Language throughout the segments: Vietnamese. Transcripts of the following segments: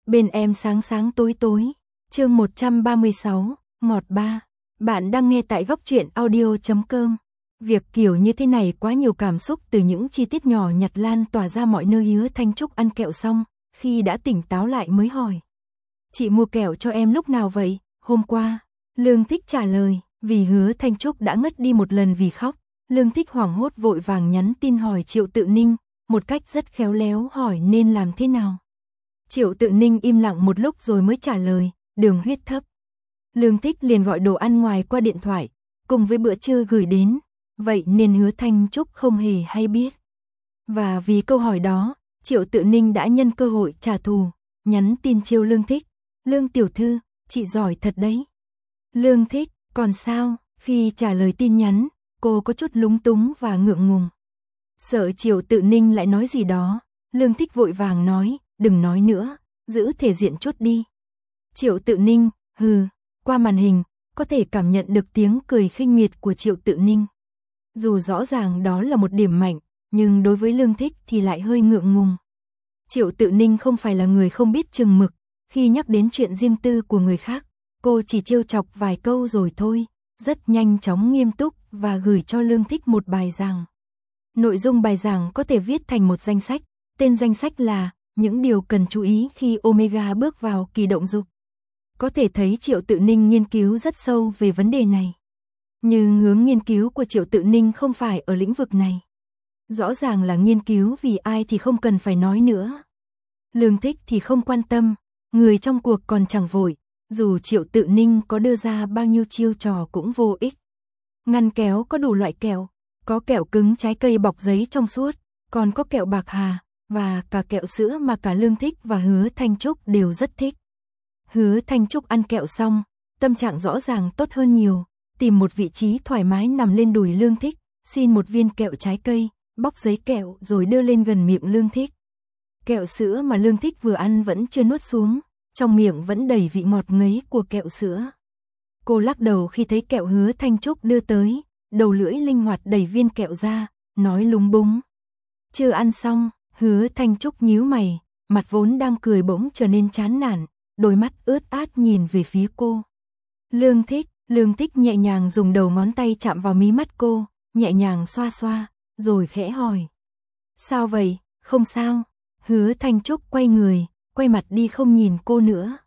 Bên em sáng sáng tối tối. Chương 136, ngọt ba. Bạn đang nghe tại góc truyện audio.com. Việc kiểu như thế này quá nhiều cảm xúc từ những chi tiết nhỏ nhặt lan tỏa ra mọi nơi. Hứa Thanh Trúc ăn kẹo xong, khi đã tỉnh táo lại mới hỏi. Chị mua kẹo cho em lúc nào vậy? Hôm qua. Lương Thích trả lời, vì Hứa Thanh Trúc đã ngất đi một lần vì khóc. Lương Thích hoảng hốt vội vàng nhắn tin hỏi Triệu Tự Ninh, một cách rất khéo léo hỏi nên làm thế nào. Triệu Tự Ninh im lặng một lúc rồi mới trả lời, đường huyết thấp. Lương Thích liền gọi đồ ăn ngoài qua điện thoại, cùng với bữa trưa gửi đến, vậy nên Hứa Thanh Trúc không hề hay biết. Và vì câu hỏi đó, Triệu Tự Ninh đã nhân cơ hội trả thù, nhắn tin trêu Lương Thích. Lương tiểu thư, chị giỏi thật đấy. Lương Thích, còn sao? Khi trả lời tin nhắn, cô có chút lúng túng và ngượng ngùng. Sợ Triệu Tự Ninh lại nói gì đó, Lương Thích vội vàng nói, đừng nói nữa, giữ thể diện chút đi. Triệu Tự Ninh, qua màn hình, có thể cảm nhận được tiếng cười khinh miệt của Triệu Tự Ninh. Dù rõ ràng đó là một điểm mạnh, nhưng đối với Lương Thích thì lại hơi ngượng ngùng. Triệu Tự Ninh không phải là người không biết chừng mực, khi nhắc đến chuyện riêng tư của người khác, cô chỉ trêu chọc vài câu rồi thôi, rất nhanh chóng nghiêm túc và gửi cho Lương Thích một bài giảng. Nội dung bài giảng có thể viết thành một danh sách, tên danh sách là những điều cần chú ý khi Omega bước vào kỳ động dục. Có thể thấy Triệu Tự Ninh nghiên cứu rất sâu về vấn đề này. Nhưng hướng nghiên cứu của Triệu Tự Ninh không phải ở lĩnh vực này. Rõ ràng là nghiên cứu vì ai thì không cần phải nói nữa. Lương Thích thì không quan tâm, người trong cuộc còn chẳng vội, dù Triệu Tự Ninh có đưa ra bao nhiêu chiêu trò cũng vô ích. Ngăn kéo có đủ loại kẹo, có kẹo cứng trái cây bọc giấy trong suốt, còn có kẹo bạc hà, và cả kẹo sữa mà cả Lương Thích và Hứa Thanh Trúc đều rất thích. Hứa Thanh Trúc ăn kẹo xong, tâm trạng rõ ràng tốt hơn nhiều, tìm một vị trí thoải mái nằm lên đùi Lương Thích, xin một viên kẹo trái cây, bóc giấy kẹo rồi đưa lên gần miệng Lương Thích. Kẹo sữa mà Lương Thích vừa ăn vẫn chưa nuốt xuống, trong miệng vẫn đầy vị ngọt ngấy của kẹo sữa. Cô lắc đầu khi thấy kẹo Hứa Thanh Trúc đưa tới, đầu lưỡi linh hoạt đẩy viên kẹo ra, nói lúng búng. Chưa ăn xong, Hứa Thanh Trúc nhíu mày, mặt vốn đang cười bỗng trở nên chán nản, đôi mắt ướt át nhìn về phía cô. Lương Thích nhẹ nhàng dùng đầu ngón tay chạm vào mí mắt cô, nhẹ nhàng xoa xoa, rồi khẽ hỏi. Sao vậy, không sao? Hứa Thanh Trúc quay người, quay mặt đi không nhìn cô nữa.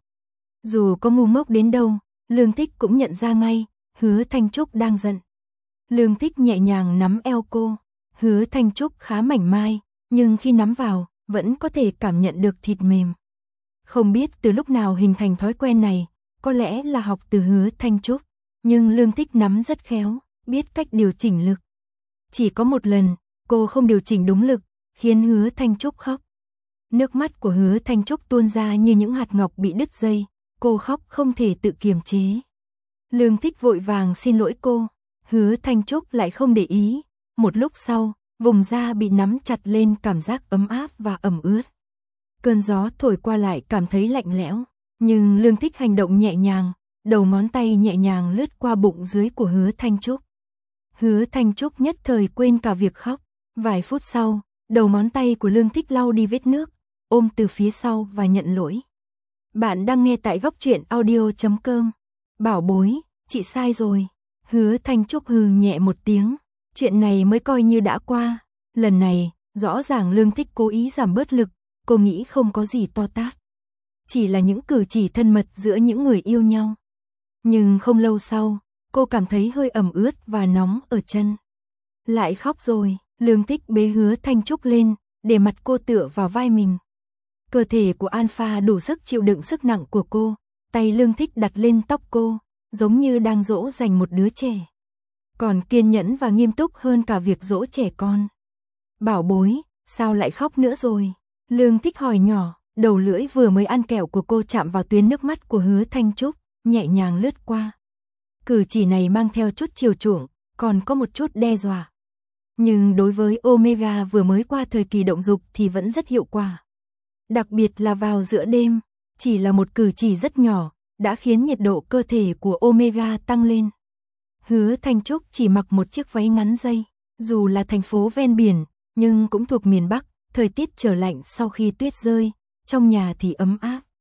Dù có ngu ngốc đến đâu, Lương Thích cũng nhận ra ngay, Hứa Thanh Trúc đang giận. Lương Thích nhẹ nhàng nắm eo cô, Hứa Thanh Trúc khá mảnh mai, nhưng khi nắm vào, vẫn có thể cảm nhận được thịt mềm. Không biết từ lúc nào hình thành thói quen này, có lẽ là học từ Hứa Thanh Trúc, nhưng Lương Thích nắm rất khéo, biết cách điều chỉnh lực. Chỉ có một lần, cô không điều chỉnh đúng lực, khiến Hứa Thanh Trúc khóc. Nước mắt của Hứa Thanh Trúc tuôn ra như những hạt ngọc bị đứt dây, cô khóc không thể tự kiềm chế. Lương Thích vội vàng xin lỗi cô, Hứa Thanh Trúc lại không để ý, một lúc sau, vùng da bị nắm chặt lên cảm giác ấm áp và ẩm ướt. Cơn gió thổi qua lại cảm thấy lạnh lẽo, nhưng Lương Thích hành động nhẹ nhàng, đầu ngón tay nhẹ nhàng lướt qua bụng dưới của Hứa Thanh Trúc. Hứa Thanh Trúc nhất thời quên cả việc khóc, vài phút sau, đầu ngón tay của Lương Thích lau đi vết nước, ôm từ phía sau và nhận lỗi. Bạn đang nghe tại góc truyện audio.com. Bảo bối, chị sai rồi. Hứa Thanh Trúc hừ nhẹ một tiếng, chuyện này mới coi như đã qua. Lần này, rõ ràng Lương Thích cố ý giảm bớt lực, cô nghĩ không có gì to tát. Chỉ là những cử chỉ thân mật giữa những người yêu nhau. Nhưng không lâu sau, cô cảm thấy hơi ẩm ướt và nóng ở chân. Lại khóc rồi, Lương Thích bế Hứa Thanh Trúc lên, để mặt cô tựa vào vai mình. Cơ thể của Alpha đủ sức chịu đựng sức nặng của cô, tay Lương Thích đặt lên tóc cô, giống như đang dỗ dành một đứa trẻ. Còn kiên nhẫn và nghiêm túc hơn cả việc dỗ trẻ con. Bảo bối, sao lại khóc nữa rồi? Lương Thích hỏi nhỏ, đầu lưỡi vừa mới ăn kẹo của cô chạm vào tuyến nước mắt của Hứa Thanh Trúc, nhẹ nhàng lướt qua. Cử chỉ này mang theo chút chiều chuộng, còn có một chút đe dọa. Nhưng đối với Omega vừa mới qua thời kỳ động dục thì vẫn rất hiệu quả. Đặc biệt là vào giữa đêm, chỉ là một cử chỉ rất nhỏ, đã khiến nhiệt độ cơ thể của Omega tăng lên. Hứa Thanh Trúc chỉ mặc một chiếc váy ngắn dây, dù là thành phố ven biển, nhưng cũng thuộc miền Bắc, thời tiết trở lạnh sau khi tuyết rơi, trong nhà thì ấm áp.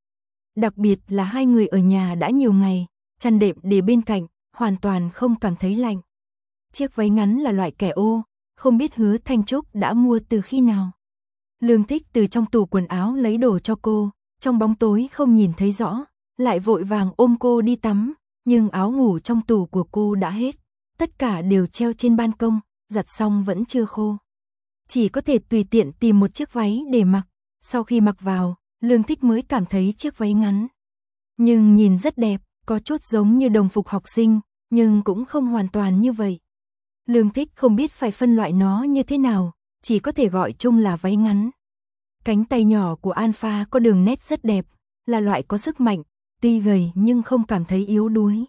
đặc biệt là hai người ở nhà đã nhiều ngày, chăn đệm để bên cạnh, hoàn toàn không cảm thấy lạnh. Chiếc váy ngắn là loại kẻ ô, không biết Hứa Thanh Trúc đã mua từ khi nào. Lương Thích từ trong tủ quần áo lấy đồ cho cô, trong bóng tối không nhìn thấy rõ, lại vội vàng ôm cô đi tắm, nhưng áo ngủ trong tủ của cô đã hết, tất cả đều treo trên ban công, giặt xong vẫn chưa khô. Chỉ có thể tùy tiện tìm một chiếc váy để mặc, sau khi mặc vào, Lương Thích mới cảm thấy chiếc váy ngắn. Nhưng nhìn rất đẹp, có chút giống như đồng phục học sinh, nhưng cũng không hoàn toàn như vậy. Lương Thích không biết phải phân loại nó như thế nào, chỉ có thể gọi chung là váy ngắn. Cánh tay nhỏ của Alpha có đường nét rất đẹp, là loại có sức mạnh, tuy gầy nhưng không cảm thấy yếu đuối.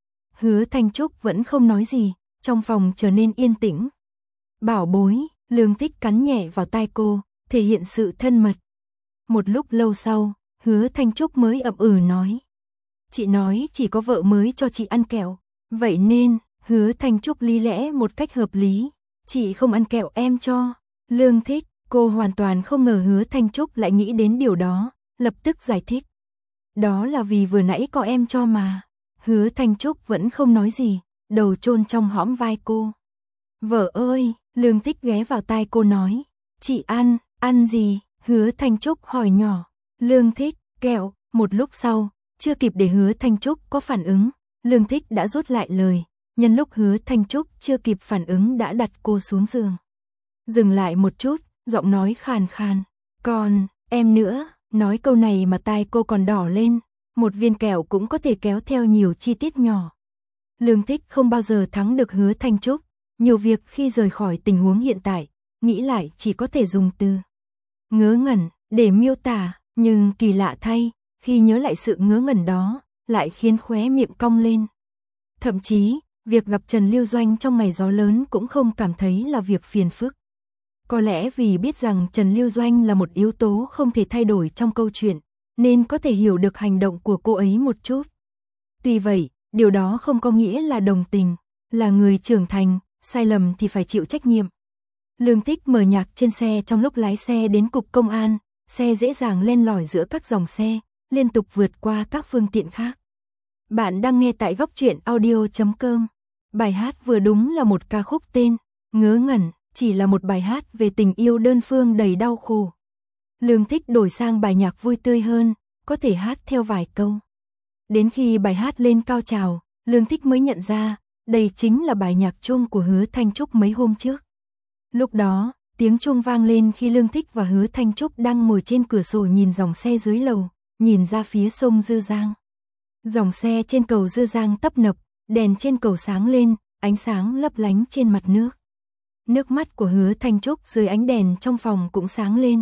Hứa Thanh Trúc vẫn không nói gì, trong phòng trở nên yên tĩnh. Bảo bối, Lương Thích cắn nhẹ vào tai cô, thể hiện sự thân mật. Một lúc lâu sau, Hứa Thanh Trúc mới ậm nói. Chị nói chỉ có vợ mới cho chị ăn kẹo, vậy nên, Hứa Thanh Trúc lý lẽ một cách hợp lý. Chị không ăn kẹo em cho. Lương Thích, cô hoàn toàn không ngờ Hứa Thanh Trúc lại nghĩ đến điều đó, lập tức giải thích. Đó là vì vừa nãy có em cho mà. Hứa Thanh Trúc vẫn không nói gì, đầu chôn trong hõm vai cô. Vợ ơi, Lương Thích ghé vào tai cô nói. Chị ăn gì? Hứa Thanh Trúc hỏi nhỏ. Lương Thích, kẹo. Một lúc sau, chưa kịp để Hứa Thanh Trúc có phản ứng, Lương Thích đã rút lại lời. Nhân lúc Hứa Thanh Trúc chưa kịp phản ứng đã đặt cô xuống giường. Dừng lại một chút, giọng nói khàn khàn. Còn, em nữa, nói câu này mà tai cô còn đỏ lên. Một viên kẹo cũng có thể kéo theo nhiều chi tiết nhỏ. Lương Thích không bao giờ thắng được Hứa Thanh Trúc. Nhiều việc khi rời khỏi tình huống hiện tại, nghĩ lại chỉ có thể dùng từ ngớ ngẩn để miêu tả. Nhưng kỳ lạ thay, khi nhớ lại sự ngớ ngẩn đó, lại khiến khóe miệng cong lên. Thậm chí, việc gặp Trần Lưu Doanh trong ngày gió lớn cũng không cảm thấy là việc phiền phức. Có lẽ vì biết rằng Trần Lưu Doanh là một yếu tố không thể thay đổi trong câu chuyện, nên có thể hiểu được hành động của cô ấy một chút. Tuy vậy, điều đó không có nghĩa là đồng tình, là người trưởng thành, sai lầm thì phải chịu trách nhiệm. Lương Thích mở nhạc trên xe trong lúc lái xe đến cục công an, xe dễ dàng len lỏi giữa các dòng xe, liên tục vượt qua các phương tiện khác. Bạn đang nghe tại góc truyện audio.com. Bài hát vừa đúng là một ca khúc tên Ngớ ngẩn, chỉ là một bài hát về tình yêu đơn phương đầy đau khổ. Lương Thích đổi sang bài nhạc vui tươi hơn, có thể hát theo vài câu. Đến khi bài hát lên cao trào, Lương Thích mới nhận ra, đây chính là bài nhạc chuông của Hứa Thanh Trúc mấy hôm trước. Lúc đó, tiếng chuông vang lên khi Lương Thích và Hứa Thanh Trúc đang ngồi trên cửa sổ nhìn dòng xe dưới lầu, nhìn ra phía sông Dư Giang. Dòng xe trên cầu Dư Giang tấp nập, đèn trên cầu sáng lên, ánh sáng lấp lánh trên mặt nước. Nước mắt của Hứa Thanh Trúc dưới ánh đèn trong phòng cũng sáng lên.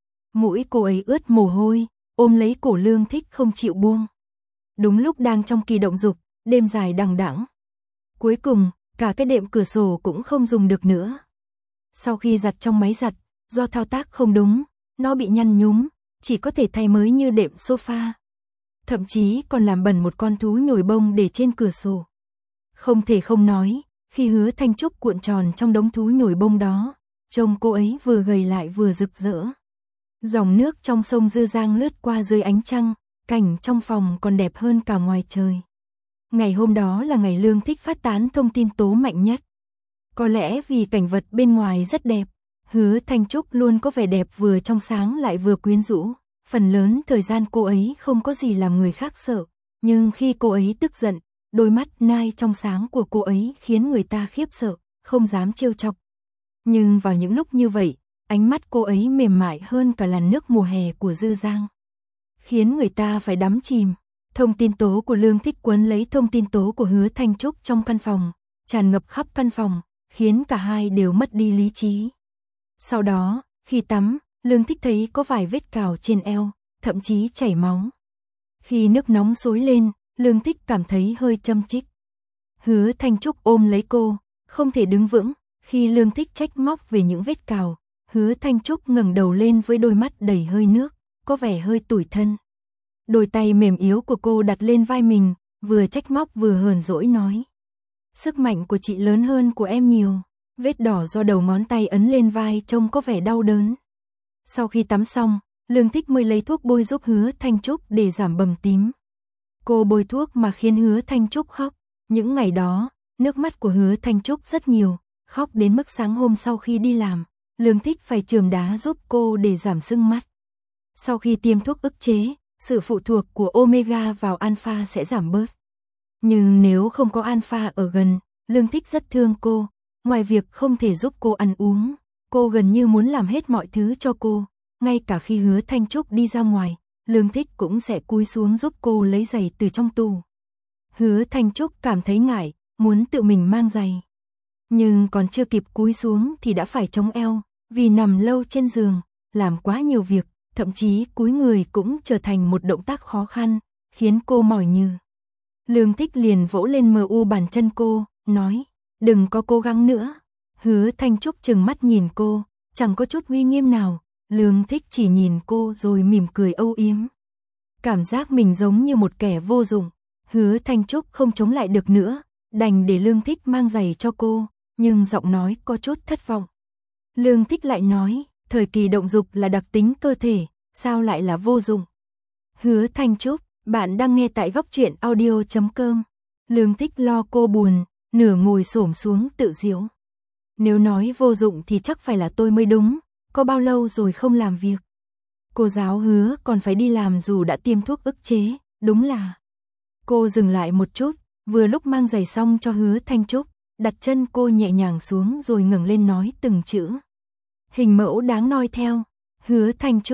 Mũi cô ấy ướt mồ hôi, ôm lấy cổ Lương Thích không chịu buông. Đúng lúc đang trong kỳ động dục, đêm dài đằng đẵng. Cuối cùng, cả cái đệm cửa sổ cũng không dùng được nữa. Sau khi giặt trong máy giặt, do thao tác không đúng, nó bị nhăn nhúm, chỉ có thể thay mới như đệm sofa. Thậm chí còn làm bẩn một con thú nhồi bông để trên cửa sổ. Không thể không nói, khi Hứa Thanh Trúc cuộn tròn trong đống thú nhồi bông đó, trông cô ấy vừa gầy lại vừa rực rỡ. Dòng nước trong sông Dư Giang lướt qua dưới ánh trăng, cảnh trong phòng còn đẹp hơn cả ngoài trời. Ngày hôm đó là ngày Lương Thích phát tán thông tin tố mạnh nhất. Có lẽ vì cảnh vật bên ngoài rất đẹp, Hứa Thanh Trúc luôn có vẻ đẹp vừa trong sáng lại vừa quyến rũ. Phần lớn thời gian cô ấy không có gì làm người khác sợ, nhưng khi cô ấy tức giận, đôi mắt nai trong sáng của cô ấy khiến người ta khiếp sợ, không dám trêu chọc. Nhưng vào những lúc như vậy, ánh mắt cô ấy mềm mại hơn cả làn nước mùa hè của Dư Giang, khiến người ta phải đắm chìm. Thông tin tố của Lương Thích quấn lấy thông tin tố của Hứa Thanh Trúc trong căn phòng, tràn ngập khắp căn phòng, khiến cả hai đều mất đi lý trí. Sau đó, khi tắm, Lương Thích thấy có vài vết cào trên eo, thậm chí chảy máu. Khi nước nóng sôi lên, Lương Thích cảm thấy hơi châm chích. Hứa Thanh Trúc ôm lấy cô, không thể đứng vững. Khi Lương Thích trách móc về những vết cào, Hứa Thanh Trúc ngẩng đầu lên với đôi mắt đầy hơi nước, có vẻ hơi tủi thân. Đôi tay mềm yếu của cô đặt lên vai mình, vừa trách móc vừa hờn dỗi nói. Sức mạnh của chị lớn hơn của em nhiều. Vết đỏ do đầu ngón tay ấn lên vai trông có vẻ đau đớn. Sau khi tắm xong, Lương Thích mới lấy thuốc bôi giúp Hứa Thanh Trúc để giảm bầm tím. Cô bôi thuốc mà khiến Hứa Thanh Trúc khóc. Những ngày đó, nước mắt của Hứa Thanh Trúc rất nhiều, khóc đến mức sáng hôm sau khi đi làm, Lương Thích phải chườm đá giúp cô để giảm sưng mắt. Sau khi tiêm thuốc ức chế, sự phụ thuộc của omega vào alpha sẽ giảm bớt. Nhưng nếu không có alpha ở gần, Lương Thích rất thương cô, ngoài việc không thể giúp cô ăn uống, cô gần như muốn làm hết mọi thứ cho cô, ngay cả khi Hứa Thanh Trúc đi ra ngoài, Lương Thích cũng sẽ cúi xuống giúp cô lấy giày từ trong tủ. Hứa Thanh Trúc cảm thấy ngại, muốn tự mình mang giày. Nhưng còn chưa kịp cúi xuống thì đã phải chống eo, vì nằm lâu trên giường, làm quá nhiều việc, thậm chí cúi người cũng trở thành một động tác khó khăn, khiến cô mỏi nhừ. Lương Thích liền vỗ lên mu bàn chân cô, nói, đừng có cố gắng nữa. Hứa Thanh Trúc trừng mắt nhìn cô, chẳng có chút uy nghiêm nào, Lương Thích chỉ nhìn cô rồi mỉm cười âu yếm. Cảm giác mình giống như một kẻ vô dụng, Hứa Thanh Trúc không chống lại được nữa, đành để Lương Thích mang giày cho cô, nhưng giọng nói có chút thất vọng. Lương Thích lại nói, thời kỳ động dục là đặc tính cơ thể, sao lại là vô dụng? Hứa Thanh Trúc, bạn đang nghe tại góc truyện audio.com. Lương Thích lo cô buồn, nửa ngồi xổm xuống tự giễu. Nếu nói vô dụng thì chắc phải là tôi mới đúng, có bao lâu rồi không làm việc. Cô giáo Hứa còn phải đi làm dù đã tiêm thuốc ức chế, đúng là. Cô dừng lại một chút, vừa lúc mang giày xong cho Hứa Thanh Trúc, đặt chân cô nhẹ nhàng xuống rồi ngẩng lên nói từng chữ. Hình mẫu đáng noi theo, Hứa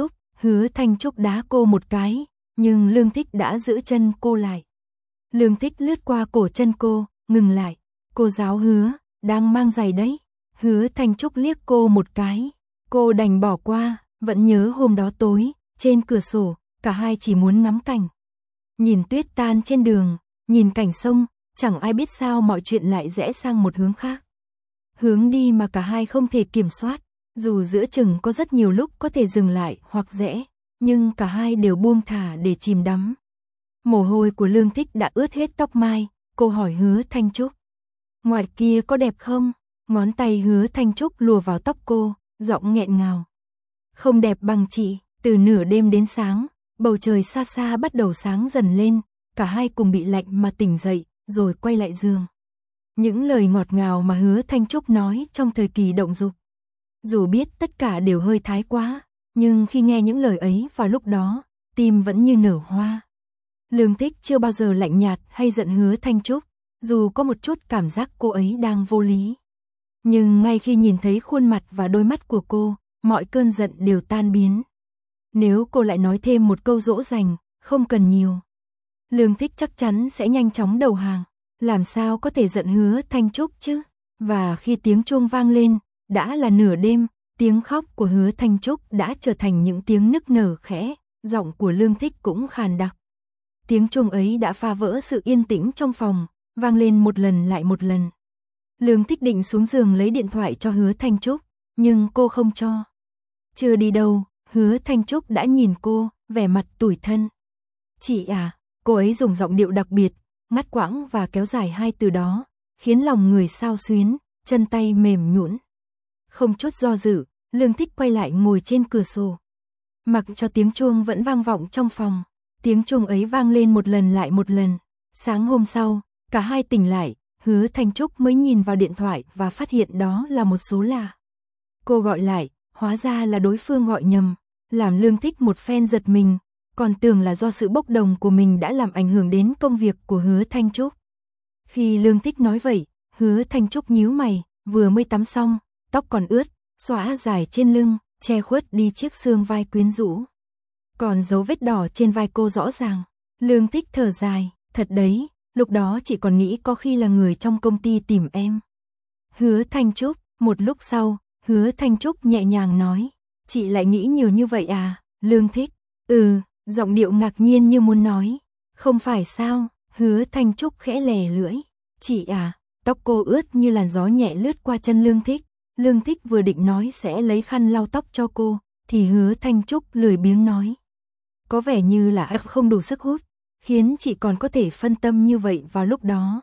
Thanh Trúc đá cô một cái, nhưng Lương Thích đã giữ chân cô lại. Lương Thích lướt qua cổ chân cô, ngừng lại, cô giáo Hứa, đang mang giày đấy. Hứa Thanh Trúc liếc cô một cái, cô đành bỏ qua, vẫn nhớ hôm đó tối, trên cửa sổ, cả hai chỉ muốn ngắm cảnh. Nhìn tuyết tan trên đường, nhìn cảnh sông, chẳng ai biết sao mọi chuyện lại rẽ sang một hướng khác. Hướng đi mà cả hai không thể kiểm soát, dù giữa chừng có rất nhiều lúc có thể dừng lại hoặc rẽ, nhưng cả hai đều buông thả để chìm đắm. Mồ hôi của Lương Thích đã ướt hết tóc mai, cô hỏi Hứa Thanh Trúc. Ngoài kia có đẹp không? Ngón tay Hứa Thanh Trúc lùa vào tóc cô, giọng nghẹn ngào. Không đẹp bằng chị, từ nửa đêm đến sáng, bầu trời xa xa bắt đầu sáng dần lên, cả hai cùng bị lạnh mà tỉnh dậy, rồi quay lại giường. Những lời ngọt ngào mà Hứa Thanh Trúc nói trong thời kỳ động dục. Dù biết tất cả đều hơi thái quá, nhưng khi nghe những lời ấy vào lúc đó, tim vẫn như nở hoa. Lương Thích chưa bao giờ lạnh nhạt hay giận Hứa Thanh Trúc, dù có một chút cảm giác cô ấy đang vô lý. Nhưng ngay khi nhìn thấy khuôn mặt và đôi mắt của cô, mọi cơn giận đều tan biến. Nếu cô lại nói thêm một câu dỗ dành, không cần nhiều, Lương Thích chắc chắn sẽ nhanh chóng đầu hàng. Làm sao có thể giận Hứa Thanh Trúc chứ? Và khi tiếng chuông vang lên, đã là nửa đêm, tiếng khóc của Hứa Thanh Trúc đã trở thành những tiếng nức nở khẽ, giọng của Lương Thích cũng khàn đặc. Tiếng chuông ấy đã phá vỡ sự yên tĩnh trong phòng, vang lên một lần lại một lần. Lương Thích định xuống giường lấy điện thoại cho Hứa Thanh Trúc, nhưng cô không cho. Chưa đi đâu, Hứa Thanh Trúc đã nhìn cô, vẻ mặt tủi thân. Chị à, cô ấy dùng giọng điệu đặc biệt, ngắt quãng và kéo dài hai từ đó, khiến lòng người xao xuyến, chân tay mềm nhũn. Không chút do dự, Lương Thích quay lại ngồi trên cửa sổ. Mặc cho tiếng chuông vẫn vang vọng trong phòng, tiếng chuông ấy vang lên một lần lại một lần. Sáng hôm sau, cả hai tỉnh lại, Hứa Thanh Trúc mới nhìn vào điện thoại và phát hiện đó là một số lạ. Cô gọi lại, hóa ra là đối phương gọi nhầm, làm Lương Thích một phen giật mình, còn tưởng là do sự bốc đồng của mình đã làm ảnh hưởng đến công việc của Hứa Thanh Trúc. Khi Lương Thích nói vậy, Hứa Thanh Trúc nhíu mày, vừa mới tắm xong, tóc còn ướt, xõa dài trên lưng, che khuất đi chiếc xương vai quyến rũ. Còn dấu vết đỏ trên vai cô rõ ràng. Lương Thích thở dài, thật đấy, lúc đó chị còn nghĩ có khi là người trong công ty tìm em. Hứa Thanh Trúc, một lúc sau, Hứa Thanh Trúc nhẹ nhàng nói, chị lại nghĩ nhiều như vậy à? Lương Thích, giọng điệu ngạc nhiên như muốn nói, không phải sao? Hứa Thanh Trúc khẽ lè lưỡi, chị à? Tóc cô ướt như làn gió nhẹ lướt qua chân Lương Thích. Lương Thích vừa định nói sẽ lấy khăn lau tóc cho cô, thì Hứa Thanh Trúc lười biếng nói. Có vẻ như là không đủ sức hút, khiến chị còn có thể phân tâm như vậy vào lúc đó.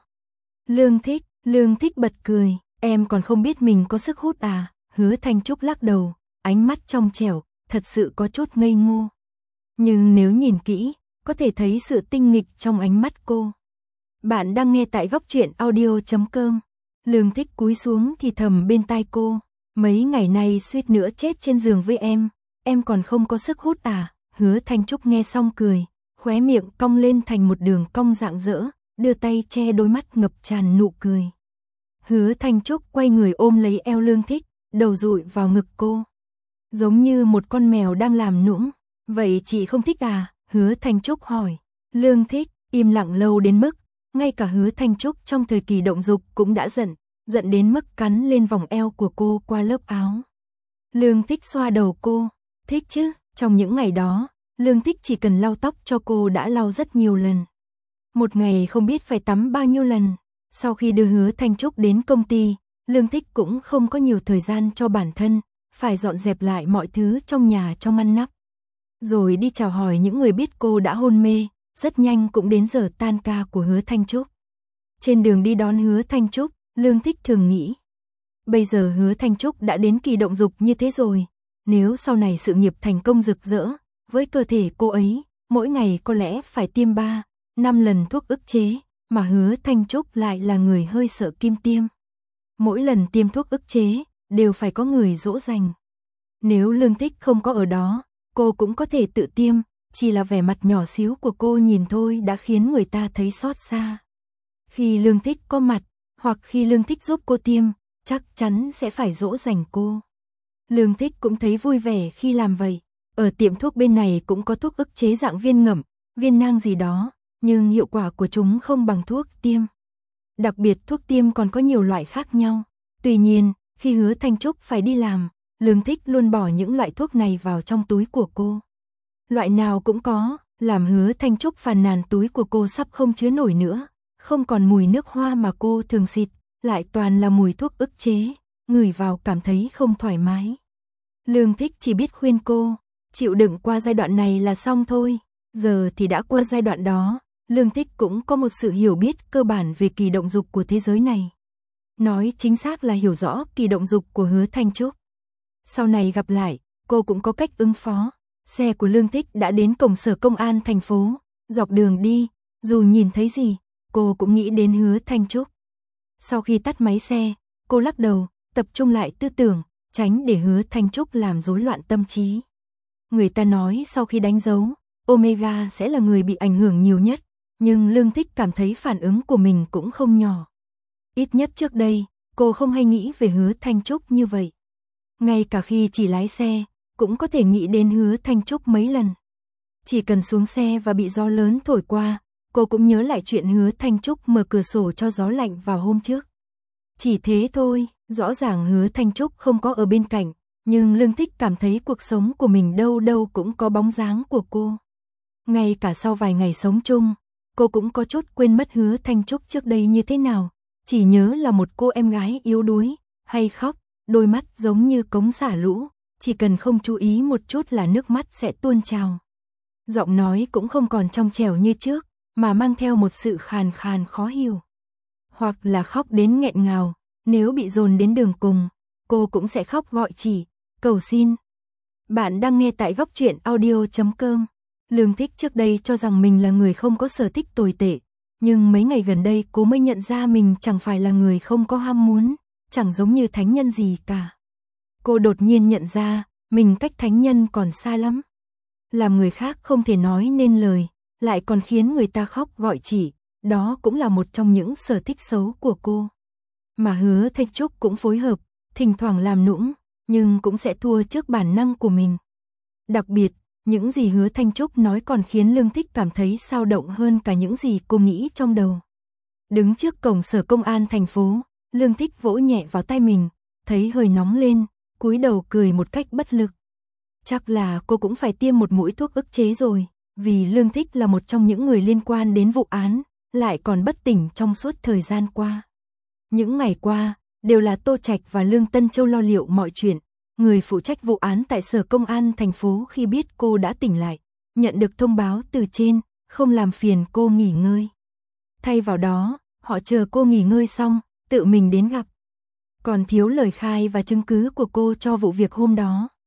Lương Thích bật cười, em còn không biết mình có sức hút à? Hứa Thanh Trúc lắc đầu, ánh mắt trong trẻo, thật sự có chút ngây ngô. Nhưng nếu nhìn kỹ, có thể thấy sự tinh nghịch trong ánh mắt cô. Bạn đang nghe tại góc truyện audio.com. Lương Thích cúi xuống thì thầm bên tai cô. Mấy ngày nay suýt nữa chết trên giường với em còn không có sức hút à? Hứa Thanh Trúc nghe xong cười, khóe miệng cong lên thành một đường cong rạng rỡ, đưa tay che đôi mắt ngập tràn nụ cười. Hứa Thanh Trúc quay người ôm lấy eo Lương Thích, đầu dụi vào ngực cô. Giống như một con mèo đang làm nũng. Vậy chị không thích à? Hứa Thanh Trúc hỏi. Lương Thích im lặng lâu đến mức, ngay cả Hứa Thanh Trúc trong thời kỳ động dục cũng đã giận đến mức cắn lên vòng eo của cô qua lớp áo. Lương Thích xoa đầu cô. Thích chứ, trong những ngày đó, Lương Thích chỉ cần lau tóc cho cô đã lau rất nhiều lần. Một ngày không biết phải tắm bao nhiêu lần. Sau khi đưa Hứa Thanh Trúc đến công ty, Lương Thích cũng không có nhiều thời gian cho bản thân, phải dọn dẹp lại mọi thứ trong nhà cho ngăn nắp. Rồi đi chào hỏi những người biết cô đã hôn mê, rất nhanh cũng đến giờ tan ca của Hứa Thanh Trúc. Trên đường đi đón Hứa Thanh Trúc, Lương Thích thường nghĩ. Bây giờ Hứa Thanh Trúc đã đến kỳ động dục như thế rồi, nếu sau này sự nghiệp thành công rực rỡ, với cơ thể cô ấy, mỗi ngày có lẽ phải tiêm 3, 5 lần thuốc ức chế, mà Hứa Thanh Trúc lại là người hơi sợ kim tiêm. Mỗi lần tiêm thuốc ức chế, đều phải có người dỗ dành. Nếu Lương Thích không có ở đó, cô cũng có thể tự tiêm, chỉ là vẻ mặt nhỏ xíu của cô nhìn thôi đã khiến người ta thấy xót xa. Khi Lương Thích có mặt, hoặc khi Lương Thích giúp cô tiêm, chắc chắn sẽ phải dỗ dành cô. Lương Thích cũng thấy vui vẻ khi làm vậy. Ở tiệm thuốc bên này cũng có thuốc ức chế dạng viên ngậm, viên nang gì đó, nhưng hiệu quả của chúng không bằng thuốc tiêm. Đặc biệt thuốc tiêm còn có nhiều loại khác nhau. Tuy nhiên, khi Hứa Thanh Trúc phải đi làm, Lương Thích luôn bỏ những loại thuốc này vào trong túi của cô. Loại nào cũng có, làm Hứa Thanh Trúc phàn nàn túi của cô sắp không chứa nổi nữa, không còn mùi nước hoa mà cô thường xịt, lại toàn là mùi thuốc ức chế, ngửi vào cảm thấy không thoải mái. Lương Thích chỉ biết khuyên cô, chịu đựng qua giai đoạn này là xong thôi. Giờ thì đã qua giai đoạn đó, Lương Thích cũng có một sự hiểu biết cơ bản về kỳ động dục của thế giới này. Nói chính xác là hiểu rõ kỳ động dục của Hứa Thanh Trúc. Sau này gặp lại, cô cũng có cách ứng phó. Xe của Lương Thích đã đến cổng sở công an thành phố, dọc đường đi, dù nhìn thấy gì, cô cũng nghĩ đến Hứa Thanh Trúc. Sau khi tắt máy xe, cô lắc đầu, tập trung lại tư tưởng, tránh để Hứa Thanh Trúc làm rối loạn tâm trí. Người ta nói sau khi đánh dấu, Omega sẽ là người bị ảnh hưởng nhiều nhất, nhưng Lương Thích cảm thấy phản ứng của mình cũng không nhỏ. Ít nhất trước đây, cô không hay nghĩ về Hứa Thanh Trúc như vậy. Ngay cả khi chỉ lái xe, cũng có thể nghĩ đến Hứa Thanh Trúc mấy lần. Chỉ cần xuống xe và bị gió lớn thổi qua, cô cũng nhớ lại chuyện Hứa Thanh Trúc mở cửa sổ cho gió lạnh vào hôm trước. Chỉ thế thôi, rõ ràng Hứa Thanh Trúc không có ở bên cạnh, nhưng Lương Thích cảm thấy cuộc sống của mình đâu đâu cũng có bóng dáng của cô. Ngay cả sau vài ngày sống chung, cô cũng có chút quên mất Hứa Thanh Trúc trước đây như thế nào, chỉ nhớ là một cô em gái yếu đuối, hay khóc, đôi mắt giống như cống xả lũ, chỉ cần không chú ý một chút là nước mắt sẽ tuôn trào. Giọng nói cũng không còn trong trẻo như trước, mà mang theo một sự khàn khàn khó hiểu. Hoặc là khóc đến nghẹn ngào, nếu bị dồn đến đường cùng, cô cũng sẽ khóc gọi chỉ, cầu xin. Bạn đang nghe tại góc truyện audio.com. Lương Thích trước đây cho rằng mình là người không có sở thích tồi tệ, nhưng mấy ngày gần đây cô mới nhận ra mình chẳng phải là người không có ham muốn, chẳng giống như thánh nhân gì cả. Cô đột nhiên nhận ra, mình cách thánh nhân còn xa lắm. Làm người khác không thể nói nên lời, lại còn khiến người ta khóc gọi chỉ, đó cũng là một trong những sở thích xấu của cô. Mà Hứa Thanh Trúc cũng phối hợp, thỉnh thoảng làm nũng, nhưng cũng sẽ thua trước bản năng của mình. Đặc biệt, những gì Hứa Thanh Trúc nói còn khiến Lương Thích cảm thấy xao động hơn cả những gì cô nghĩ trong đầu. Đứng trước cổng sở công an thành phố, Lương Thích vỗ nhẹ vào tay mình, thấy hơi nóng lên, cúi đầu cười một cách bất lực. Chắc là cô cũng phải tiêm một mũi thuốc ức chế rồi, vì Lương Thích là một trong những người liên quan đến vụ án, lại còn bất tỉnh trong suốt thời gian qua. Những ngày qua, đều là Tô Trạch và Lương Tân Châu lo liệu mọi chuyện. Người phụ trách vụ án tại sở công an thành phố khi biết cô đã tỉnh lại, nhận được thông báo từ trên, không làm phiền cô nghỉ ngơi. Thay vào đó, họ chờ cô nghỉ ngơi xong, tự mình đến gặp. Còn thiếu lời khai và chứng cứ của cô cho vụ việc hôm đó.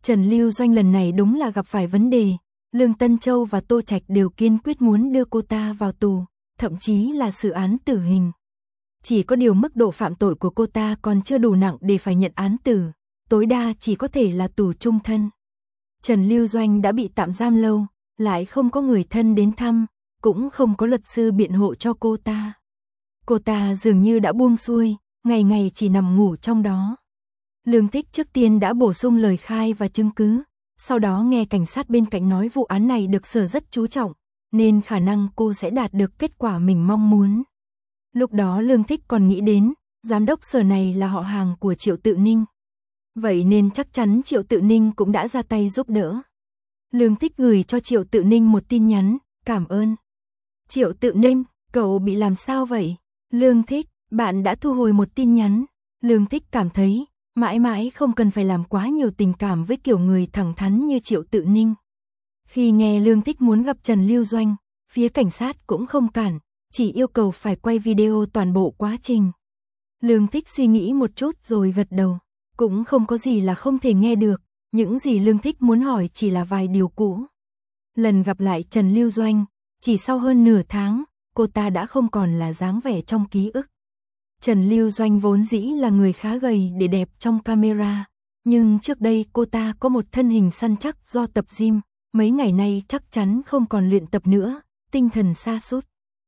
Trần Lưu Doanh lần này đúng là gặp phải vấn đề, Lương Tân Châu và Tô Trạch đều kiên quyết muốn đưa cô ta vào tù, thậm chí là xử án tử hình. Chỉ có điều mức độ phạm tội của cô ta còn chưa đủ nặng để phải nhận án tử, tối đa chỉ có thể là tù chung thân. Trần Lưu Doanh đã bị tạm giam lâu, lại không có người thân đến thăm, cũng không có luật sư biện hộ cho cô ta. Cô ta dường như đã buông xuôi, ngày ngày chỉ nằm ngủ trong đó. Lương Thích trước tiên đã bổ sung lời khai và chứng cứ, sau đó nghe cảnh sát bên cạnh nói vụ án này được Sở rất chú trọng, nên khả năng cô sẽ đạt được kết quả mình mong muốn. Lúc đó Lương Thích còn nghĩ đến, giám đốc Sở này là họ hàng của Triệu Tự Ninh. Vậy nên chắc chắn Triệu Tự Ninh cũng đã ra tay giúp đỡ. Lương Thích gửi cho Triệu Tự Ninh một tin nhắn, cảm ơn. Triệu Tự Ninh, cậu bị làm sao vậy? Lương Thích, bạn đã thu hồi một tin nhắn. Lương Thích cảm thấy, mãi mãi không cần phải làm quá nhiều tình cảm với kiểu người thẳng thắn như Triệu Tự Ninh. Khi nghe Lương Thích muốn gặp Trần Lưu Doanh, phía cảnh sát cũng không cản, chỉ yêu cầu phải quay video toàn bộ quá trình. Lương Thích suy nghĩ một chút rồi gật đầu, cũng không có gì là không thể nghe được, những gì Lương Thích muốn hỏi chỉ là vài điều cũ. Lần gặp lại Trần Lưu Doanh, chỉ sau hơn nửa tháng, cô ta đã không còn là dáng vẻ trong ký ức. Trần Lưu Doanh vốn dĩ là người khá gầy để đẹp trong camera, nhưng trước đây cô ta có một thân hình săn chắc do tập gym, mấy ngày nay chắc chắn không còn luyện tập nữa, tinh thần sa sút.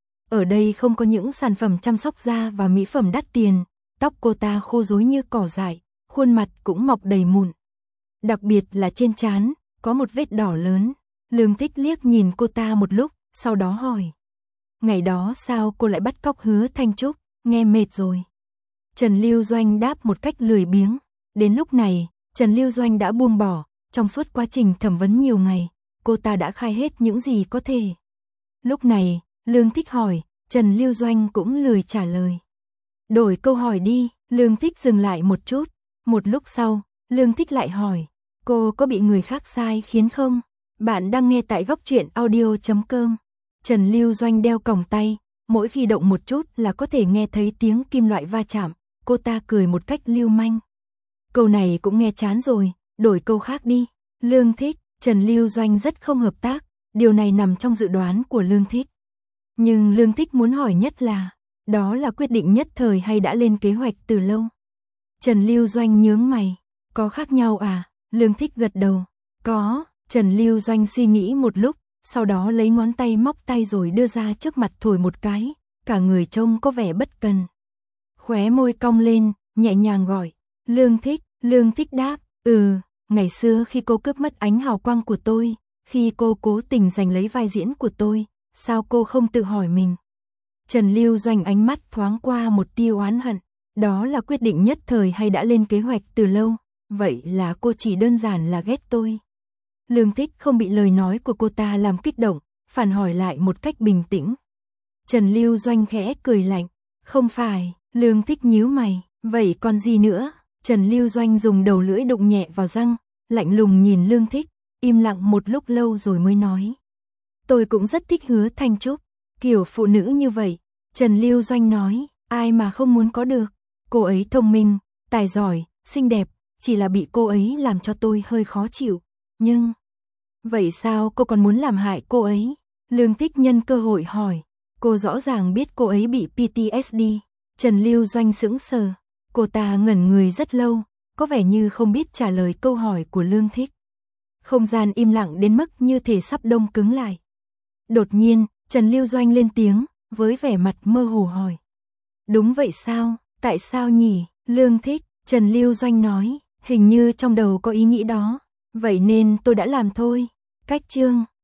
Ở đây không có những sản phẩm chăm sóc da và mỹ phẩm đắt tiền, tóc cô ta khô rối như cỏ dại, khuôn mặt cũng mọc đầy mụn. Đặc biệt là trên trán, có một vết đỏ lớn. Lương Thích liếc nhìn cô ta một lúc, sau đó hỏi. Ngày đó sao cô lại bắt cóc Hứa Thanh Trúc, nghe mệt rồi. Trần Lưu Doanh đáp một cách lười biếng. Đến lúc này, Trần Lưu Doanh đã buông bỏ, trong suốt quá trình thẩm vấn nhiều ngày, cô ta đã khai hết những gì có thể. Lúc này, Lương Thích hỏi, Trần Lưu Doanh cũng lười trả lời. Đổi câu hỏi đi, Lương Thích dừng lại một chút. Một lúc sau, Lương Thích lại hỏi, cô có bị người khác sai khiến không? Bạn đang nghe tại góc truyện audio.com. Trần Lưu Doanh đeo còng tay, mỗi khi động một chút là có thể nghe thấy tiếng kim loại va chạm, cô ta cười một cách lưu manh. Câu này cũng nghe chán rồi, đổi câu khác đi. Lương Thích, Trần Lưu Doanh rất không hợp tác, điều này nằm trong dự đoán của Lương Thích. Nhưng Lương Thích muốn hỏi nhất là, đó là quyết định nhất thời hay đã lên kế hoạch từ lâu? Trần Lưu Doanh nhướng mày, có khác nhau à? Lương Thích gật đầu, có. Trần Lưu Doanh suy nghĩ một lúc, sau đó lấy ngón tay móc tay rồi đưa ra trước mặt thổi một cái, cả người trông có vẻ bất cần. Khóe môi cong lên, nhẹ nhàng gọi, Lương Thích đáp, ngày xưa khi cô cướp mất ánh hào quang của tôi, khi cô cố tình giành lấy vai diễn của tôi, sao cô không tự hỏi mình? Trần Lưu Doanh ánh mắt thoáng qua một tia oán hận, đó là quyết định nhất thời hay đã lên kế hoạch từ lâu, vậy là cô chỉ đơn giản là ghét tôi. Lương Thích không bị lời nói của cô ta làm kích động, phản hỏi lại một cách bình tĩnh. Trần Lưu Doanh khẽ cười lạnh, không phải. Lương Thích nhíu mày, vậy còn gì nữa? Trần Lưu Doanh dùng đầu lưỡi đụng nhẹ vào răng, lạnh lùng nhìn Lương Thích, im lặng một lúc lâu rồi mới nói. Tôi cũng rất thích Hứa Thanh Trúc, kiểu phụ nữ như vậy. Trần Lưu Doanh nói, ai mà không muốn có được. Cô ấy thông minh, tài giỏi, xinh đẹp, chỉ là bị cô ấy làm cho tôi hơi khó chịu. Nhưng, vậy sao cô còn muốn làm hại cô ấy? Lương Thích nhân cơ hội hỏi, cô rõ ràng biết cô ấy bị PTSD. Trần Lưu Doanh sững sờ, cô ta ngẩn người rất lâu, có vẻ như không biết trả lời câu hỏi của Lương Thích. Không gian im lặng đến mức như thể sắp đông cứng lại. Đột nhiên, Trần Lưu Doanh lên tiếng, với vẻ mặt mơ hồ hỏi. Đúng vậy sao, tại sao nhỉ? Lương Thích, Trần Lưu Doanh nói, hình như trong đầu có ý nghĩ đó, vậy nên tôi đã làm thôi. Cách chương